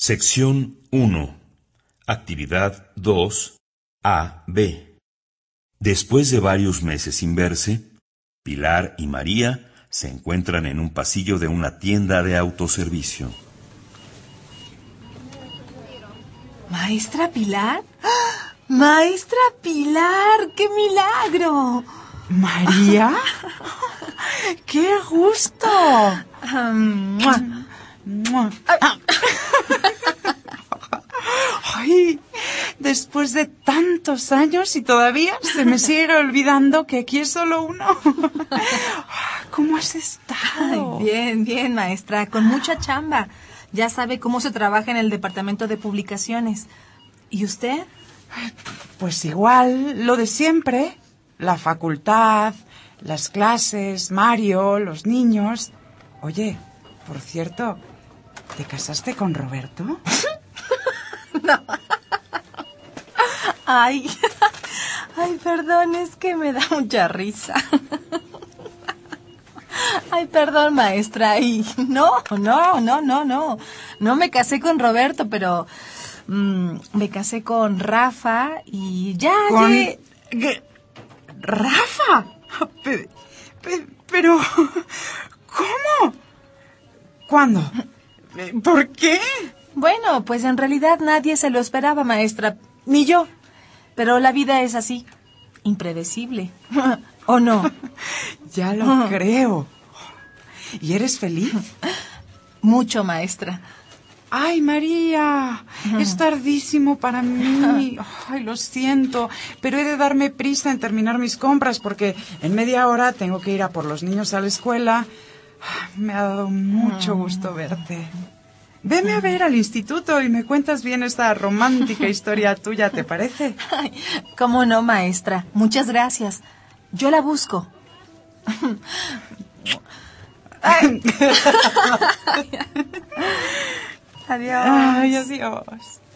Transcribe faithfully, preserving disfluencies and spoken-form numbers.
Sección uno. Actividad dos. A B. Después de varios meses sin verse, Pilar y María se encuentran en un pasillo de una tienda de autoservicio. ¿Maestra Pilar? ¡Ah! ¡Maestra Pilar! ¡Qué milagro! ¿María? ¡Qué gusto! Ay, después de tantos años y todavía se me sigue olvidando que aquí es solo uno. ¿Cómo has estado? Ay, bien, bien, maestra, con mucha chamba. Ya sabe cómo se trabaja en el departamento de publicaciones. ¿Y usted? Pues igual, lo de siempre. La facultad, las clases, Mario, los niños. Oye, por cierto, ¿te casaste con Roberto? No. Ay, ay, perdón, es que me da mucha risa. Ay, perdón, maestra. Y no, no, no, no, no. No me casé con Roberto, pero mmm, me casé con Rafa y ya. ¿Con llegué... ¿Qué? Rafa? Pe- pe- Pero, ¿cómo? ¿Cuándo? ¿Por qué? Bueno, pues en realidad nadie se lo esperaba, maestra, ni yo. Pero la vida es así, impredecible. ¿O no? Ya lo creo. ¿Y eres feliz? Mucho, maestra. Ay, María, es tardísimo para mí. Ay, lo siento, pero he de darme prisa en terminar mis compras porque en media hora tengo que ir a por los niños a la escuela. Me ha dado mucho gusto verte. Veme a ver al instituto y me cuentas bien esta romántica historia tuya, ¿te parece? Ay, cómo no, maestra. Muchas gracias. Yo la busco. Ay. Adiós. Ay, adiós.